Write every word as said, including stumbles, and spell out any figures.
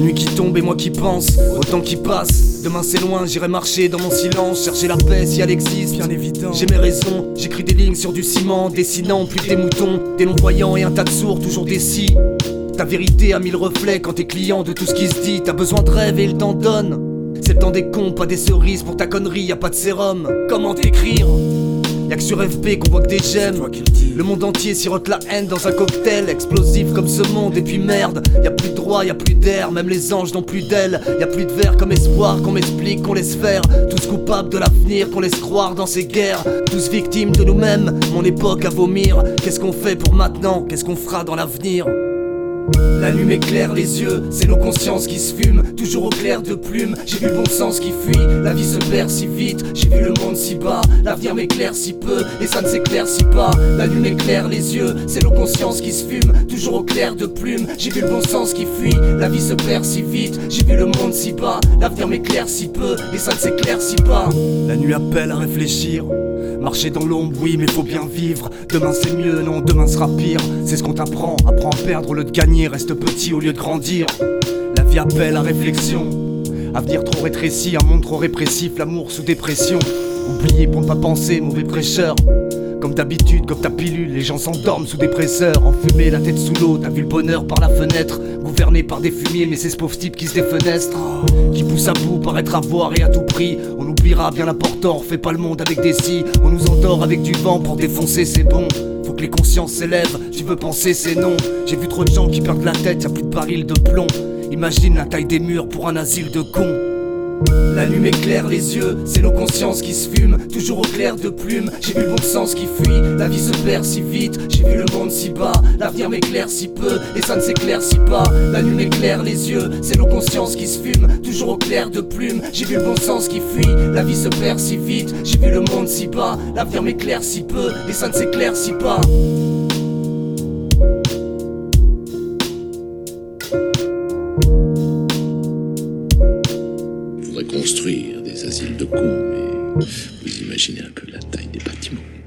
nuit qui tombe et moi qui pense au temps qui passe. Demain c'est loin, j'irai marcher dans mon silence, chercher la paix si elle existe, bien évident. J'ai mes raisons, j'écris des lignes sur du ciment, dessinant plus que des moutons, des non-voyants et un tas de sourds, toujours des si. Ta vérité a mille reflets quand t'es client de tout ce qui se dit. T'as besoin de rêve et il t'en donne. C'est le temps des cons, pas des cerises pour ta connerie, y'a pas de sérum. Comment t'écrire? Y'a que sur F B qu'on voit que des j'aime. Le monde entier sirote la haine dans un cocktail explosif comme ce monde. Et puis merde, y'a plus de droit, y'a plus d'air. Même les anges n'ont plus d'ailes. Y'a plus de verre comme espoir qu'on m'explique, qu'on laisse faire. Tous coupables de l'avenir, qu'on laisse croire dans ces guerres. Tous victimes de nous-mêmes, mon époque à vomir. Qu'est-ce qu'on fait pour maintenant? Qu'est-ce qu'on fera dans l'avenir? La nuit m'éclaire les yeux, c'est nos consciences qui se fument, toujours au clair de plume. J'ai vu le bon sens qui fuit, la vie se perd si vite. J'ai vu le monde si bas, l'avenir m'éclaire si peu, et ça ne s'éclaircit pas. La nuit m'éclaire les yeux, c'est nos consciences qui se fument, toujours au clair de plume. J'ai vu le bon sens qui fuit, la vie se perd si vite. J'ai vu le monde si bas, l'avenir m'éclaire si peu, et ça ne s'éclaircit pas. La nuit appelle à réfléchir. Marcher dans l'ombre, oui, mais faut bien vivre. Demain c'est mieux, non, demain sera pire. C'est ce qu'on t'apprend, apprends à perdre au lieu de gagner. Reste petit au lieu de grandir. La vie appelle à réflexion. Avenir trop rétréci, un monde trop répressif. L'amour sous dépression. Oublié pour ne pas penser, mauvais prêcheur. Comme d'habitude, comme ta pilule, les gens s'endorment sous dépresseurs. Enfumés, la tête sous l'eau, t'as vu le bonheur par la fenêtre. Gouverné par des fumiers, mais c'est ce pauvre type qui se défenestre, qui pousse à bout, paraître avoir et à tout prix. On oubliera bien l'important, on fait pas le monde avec des si. On nous endort avec du vent pour défoncer, c'est bon. Faut que les consciences s'élèvent, tu veux penser c'est non. J'ai vu trop de gens qui perdent la tête, y'a plus de barils de plomb. Imagine la taille des murs pour un asile de cons. La nuit m'éclaire les yeux, c'est nos consciences qui se fument, toujours au clair de plume. J'ai vu le bon sens qui fuit, la vie se perd si vite. J'ai vu le monde si bas, l'avenir m'éclaire si peu, et ça ne s'éclaircit pas. La nuit m'éclaire les yeux, c'est nos consciences qui se fument, toujours au clair de plume. J'ai vu le bon sens qui fuit, la vie se perd si vite. J'ai vu le monde si bas, l'avenir m'éclaire si peu, et ça ne s'éclaircit pas. Construire des asiles de cons, mais vous imaginez un peu la taille des bâtiments.